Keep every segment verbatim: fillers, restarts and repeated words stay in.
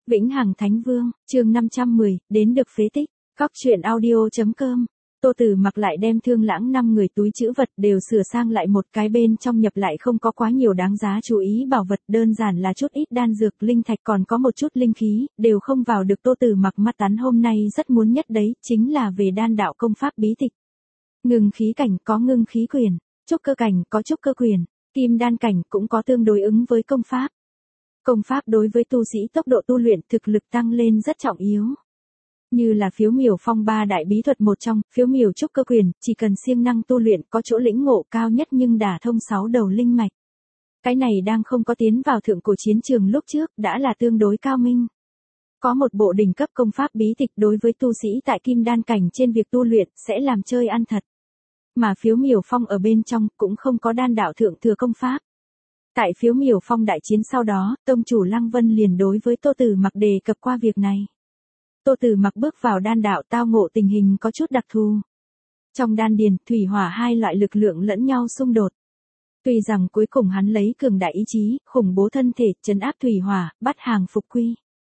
Vĩnh Hằng Thánh Vương, chương năm trăm mười, đến được phế tích. Góc truyện audio.com. Tô Tử Mặc lại đem Thương Lãng năm người túi trữ vật đều sửa sang lại một cái, bên trong nhập lại không có quá nhiều đáng giá chú ý bảo vật, đơn giản là chút ít đan dược, linh thạch, còn có một chút linh khí, đều không vào được Tô Tử Mặc mắt. Tán hôm nay rất muốn nhất đấy, chính là về đan đạo công pháp bí tịch. Ngưng khí cảnh có ngưng khí quyền, trúc cơ cảnh có trúc cơ quyền, kim đan cảnh cũng có tương đối ứng với công pháp. Công pháp đối với tu sĩ tốc độ tu luyện, thực lực tăng lên rất trọng yếu. Như là Phiếu Miểu Phong ba đại bí thuật một trong, Phiếu Miểu trúc cơ quyền, chỉ cần siêng năng tu luyện có chỗ lĩnh ngộ cao nhất nhưng đả thông sáu đầu linh mạch. Cái này đang không có tiến vào thượng cổ chiến trường lúc trước, đã là tương đối cao minh. Có một bộ đỉnh cấp công pháp bí tịch đối với tu sĩ tại kim đan cảnh trên việc tu luyện, sẽ làm chơi ăn thật. Mà Phiếu Miểu Phong ở bên trong cũng không có đan đạo thượng thừa công pháp. Tại Phiếu Miểu Phong đại chiến sau đó, tông chủ Lăng Vân liền đối với Tô Tử Mặc đề cập qua việc này. Tô Tử Mặc bước vào đan đạo tao ngộ tình hình có chút đặc thù. Trong đan điền, thủy hỏa hai loại lực lượng lẫn nhau xung đột. Tuy rằng cuối cùng hắn lấy cường đại ý chí, khủng bố thân thể, trấn áp thủy hỏa, bắt hàng phục quy.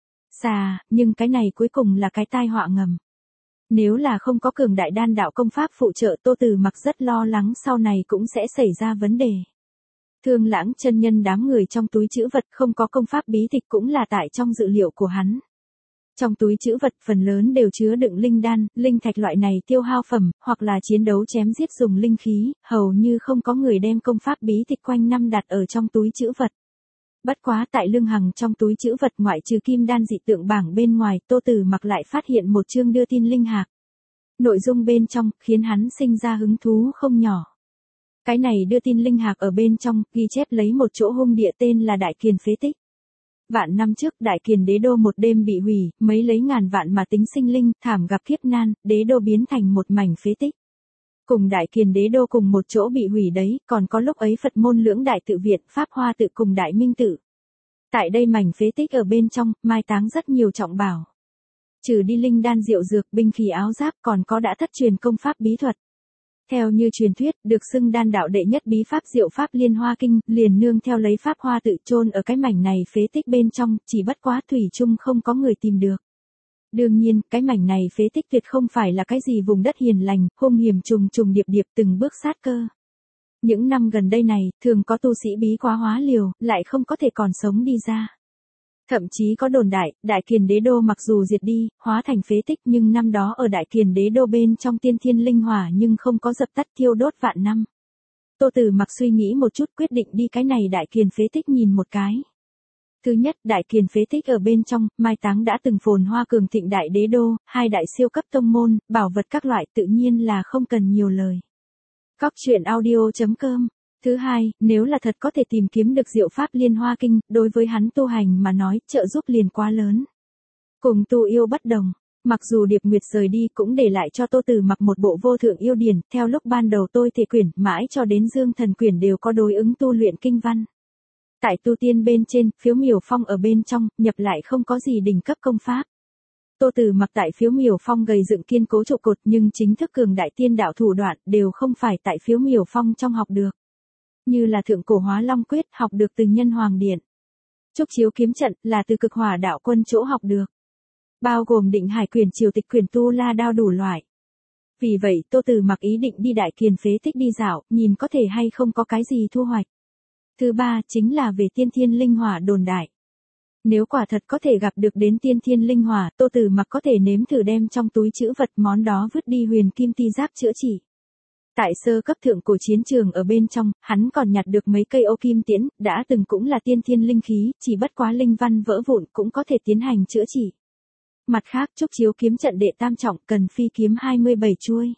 Xà, nhưng cái này cuối cùng là cái tai họa ngầm. Nếu là không có cường đại đan đạo công pháp phụ trợ, Tô Tử Mặc rất lo lắng sau này cũng sẽ xảy ra vấn đề. Thương Lãng chân nhân đám người trong túi trữ vật không có công pháp bí tịch cũng là tại trong dự liệu của hắn. Trong túi trữ vật phần lớn đều chứa đựng linh đan, linh thạch loại này tiêu hao phẩm, hoặc là chiến đấu chém giết dùng linh khí, hầu như không có người đem công pháp bí tịch quanh năm đặt ở trong túi trữ vật. Bất quá tại Lương Hằng trong túi trữ vật ngoại trừ kim đan dị tượng bảng bên ngoài, Tô Tử Mặc lại phát hiện một chương đưa tin linh hạc. Nội dung bên trong khiến hắn sinh ra hứng thú không nhỏ. Cái này đưa tin linh hạc ở bên trong ghi chép lấy một chỗ hung địa tên là Đại Kiền phế tích. Vạn năm trước Đại Kiền đế đô một đêm bị hủy, mấy lấy ngàn vạn mà tính sinh linh thảm gặp kiếp nan, đế đô biến thành một mảnh phế tích. Cùng Đại Kiền đế đô cùng một chỗ bị hủy đấy, còn có lúc ấy Phật môn lưỡng đại tự viện, Pháp Hoa tự cùng Đại Minh tự. Tại đây mảnh phế tích ở bên trong, mai táng rất nhiều trọng bảo. Trừ đi linh đan diệu dược, binh khí áo giáp, còn có đã thất truyền công pháp bí thuật. Theo như truyền thuyết, được xưng đan đạo đệ nhất bí pháp Diệu Pháp Liên Hoa Kinh, liền nương theo lấy Pháp Hoa tự chôn ở cái mảnh này phế tích bên trong, chỉ bất quá thủy chung không có người tìm được. Đương nhiên, cái mảnh này phế tích tuyệt không phải là cái gì vùng đất hiền lành, hung hiểm trùng trùng điệp điệp từng bước sát cơ. Những năm gần đây này, thường có tu sĩ bí quá hóa liều, lại không có thể còn sống đi ra. Thậm chí có đồn đại, Đại Kiền đế đô mặc dù diệt đi, hóa thành phế tích nhưng năm đó ở Đại Kiền đế đô bên trong tiên thiên linh hỏa nhưng không có dập tắt thiêu đốt vạn năm. Tô Tử Mặc suy nghĩ một chút quyết định đi cái này Đại Kiền phế tích nhìn một cái. Thứ nhất, Đại Kiền phế tích ở bên trong, mai táng đã từng phồn hoa cường thịnh đại đế đô, hai đại siêu cấp tông môn, bảo vật các loại tự nhiên là không cần nhiều lời. Góc truyện audio.com. Thứ hai, nếu là thật có thể tìm kiếm được Diệu Pháp Liên Hoa Kinh, đối với hắn tu hành mà nói, trợ giúp liền quá lớn. Cùng tu yêu bất đồng, mặc dù Điệp Nguyệt rời đi cũng để lại cho Tô Tử Mặc một bộ vô thượng yêu điển, theo lúc ban đầu tôi thể quyển, mãi cho đến Dương Thần quyển đều có đối ứng tu luyện kinh văn. Tại tu tiên bên trên, Phiếu Miểu Phong ở bên trong, nhập lại không có gì đỉnh cấp công pháp. Tô Tử Mặc tại Phiếu Miểu Phong gầy dựng kiên cố trụ cột, nhưng chính thức cường đại tiên đạo thủ đoạn đều không phải tại Phiếu Miểu Phong trong học được. Như là thượng cổ Hóa Long quyết học được từ Nhân Hoàng Điện. Trúc Chiếu kiếm trận là từ Cực Hỏa đạo quân chỗ học được. Bao gồm Định Hải quyển, Triều Tịch quyển, Tu La đao đủ loại. Vì vậy Tô Tử Mặc ý định đi Đại Kiền phế tích đi dạo, nhìn có thể hay không có cái gì thu hoạch. Thứ ba chính là về tiên thiên linh hỏa đồn đại. Nếu quả thật có thể gặp được đến tiên thiên linh hỏa, Tô Tử Mặc có thể nếm thử đem trong túi trữ vật món đó vứt đi huyền kim ti giáp chữa trị. Tại sơ cấp thượng cổ chiến trường ở bên trong, hắn còn nhặt được mấy cây ô kim tiễn, đã từng cũng là tiên thiên linh khí, chỉ bất quá linh văn vỡ vụn cũng có thể tiến hành chữa trị. Mặt khác, Trúc Chiếu kiếm trận đệ tam trọng cần phi kiếm hai mươi bảy chuôi.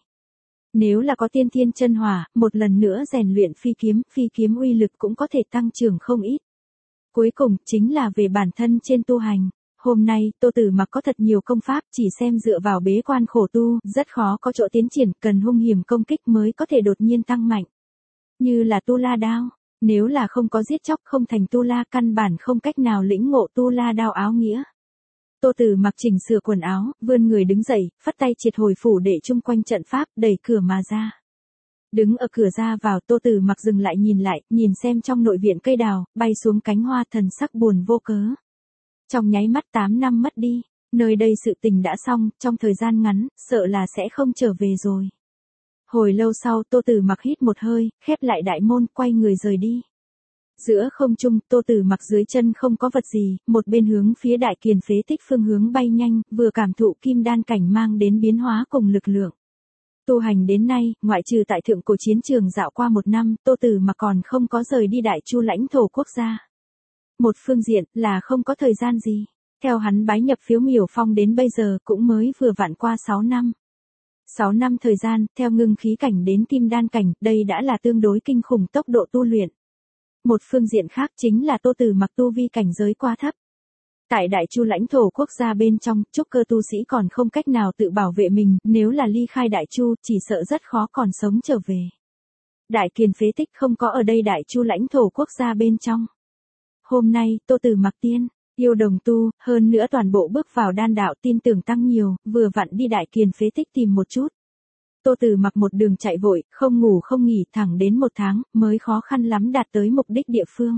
Nếu là có tiên thiên chân hỏa, một lần nữa rèn luyện phi kiếm, phi kiếm uy lực cũng có thể tăng trưởng không ít. Cuối cùng, chính là về bản thân trên tu hành. Hôm nay, Tô Tử Mặc có thật nhiều công pháp, chỉ xem dựa vào bế quan khổ tu, rất khó có chỗ tiến triển, cần hung hiểm công kích mới có thể đột nhiên tăng mạnh. Như là Tu La đao, nếu là không có giết chóc không thành Tu La, căn bản không cách nào lĩnh ngộ Tu La đao áo nghĩa. Tô Tử Mặc chỉnh sửa quần áo, vươn người đứng dậy, phất tay triệt hồi phủ để chung quanh trận pháp, đẩy cửa mà ra. Đứng ở cửa ra vào, Tô Tử Mặc dừng lại nhìn lại, nhìn xem trong nội viện cây đào, bay xuống cánh hoa, thần sắc buồn vô cớ. Trong nháy mắt tám năm mất đi, nơi đây sự tình đã xong, trong thời gian ngắn, sợ là sẽ không trở về rồi. Hồi lâu sau Tô Tử Mặc hít một hơi, khép lại đại môn, quay người rời đi. Giữa không trung, Tô Tử Mặc dưới chân không có vật gì, một bên hướng phía đại kiền phế tích phương hướng bay nhanh, vừa cảm thụ kim đan cảnh mang đến biến hóa cùng lực lượng. Tu hành đến nay, ngoại trừ tại thượng cổ chiến trường dạo qua một năm, Tô Tử Mặc còn không có rời đi đại chu lãnh thổ quốc gia. Một phương diện là không có thời gian gì. Theo hắn bái nhập Phiếu Miểu Phong đến bây giờ cũng mới vừa vặn qua sáu năm. sáu năm thời gian, theo ngưng khí cảnh đến kim đan cảnh, đây đã là tương đối kinh khủng tốc độ tu luyện. Một phương diện khác chính là Tô Tử Mặc tu vi cảnh giới quá thấp. Tại đại chu lãnh thổ quốc gia bên trong, trúc cơ tu sĩ còn không cách nào tự bảo vệ mình, nếu là ly khai đại chu, chỉ sợ rất khó còn sống trở về. Đại kiền phế tích không có ở đây đại chu lãnh thổ quốc gia bên trong. Hôm nay, Tô Tử Mặc tiên, yêu đồng tu, hơn nữa toàn bộ bước vào đan đạo tin tưởng tăng nhiều, vừa vặn đi đại kiền phế tích tìm một chút. Tô Tử Mặc một đường chạy vội, không ngủ không nghỉ thẳng đến một tháng, mới khó khăn lắm đạt tới mục đích địa phương.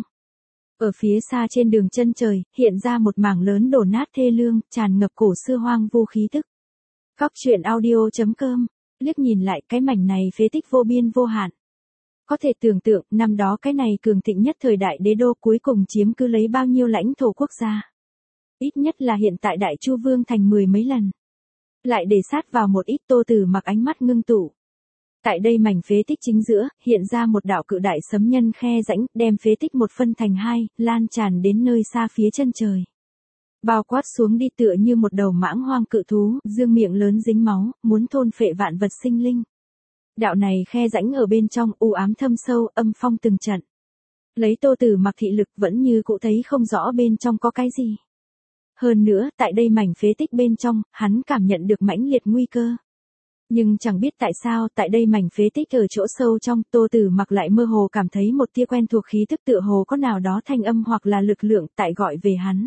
Ở phía xa trên đường chân trời, hiện ra một mảng lớn đổ nát thê lương, tràn ngập cổ xưa hoang vu khí tức. Cóc truyện audio chấm com, liếc nhìn lại cái mảnh này phế tích vô biên vô hạn. Có thể tưởng tượng, năm đó cái này cường thịnh nhất thời đại đế đô cuối cùng chiếm cứ lấy bao nhiêu lãnh thổ quốc gia. Ít nhất là hiện tại đại chu vương thành mười mấy lần. Lại để sát vào một ít Tô Tử Mặc ánh mắt ngưng tụ. Tại đây mảnh phế tích chính giữa, hiện ra một đạo cự đại sấm nhân khe rãnh, đem phế tích một phân thành hai, lan tràn đến nơi xa phía chân trời. Bao quát xuống đi tựa như một đầu mãng hoang cự thú, dương miệng lớn dính máu, muốn thôn phệ vạn vật sinh linh. Đạo này khe rãnh ở bên trong u ám thâm sâu, âm phong từng trận. Lấy Tô Tử Mặc thị lực vẫn như cũ thấy không rõ bên trong có cái gì. Hơn nữa, tại đây mảnh phế tích bên trong, hắn cảm nhận được mãnh liệt nguy cơ. Nhưng chẳng biết tại sao, tại đây mảnh phế tích ở chỗ sâu trong, Tô Tử Mặc lại mơ hồ cảm thấy một tia quen thuộc khí tức tựa hồ có nào đó thanh âm hoặc là lực lượng tại gọi về hắn.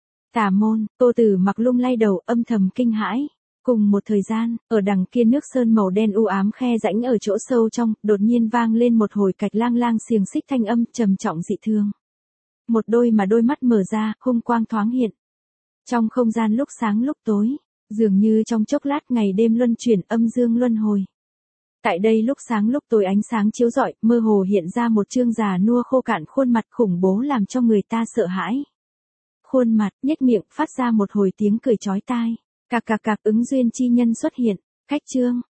Tà môn, Tô Tử Mặc lung lay đầu, âm thầm kinh hãi. Cùng một thời gian, ở đằng kia nước sơn màu đen u ám khe rãnh ở chỗ sâu trong, đột nhiên vang lên một hồi cạch lang lang xiềng xích thanh âm trầm trọng dị thường. Một đôi mà đôi mắt mở ra, hung quang thoáng hiện. Trong không gian lúc sáng lúc tối, dường như trong chốc lát ngày đêm luân chuyển, âm dương luân hồi. Tại đây lúc sáng lúc tối ánh sáng chiếu rọi, mơ hồ hiện ra một trương già nua khô cạn khuôn mặt khủng bố làm cho người ta sợ hãi. Khuôn mặt, nhếch miệng, phát ra một hồi tiếng cười chói tai. Cạc cạc cạc, ứng duyên chi nhân xuất hiện. Khách chương,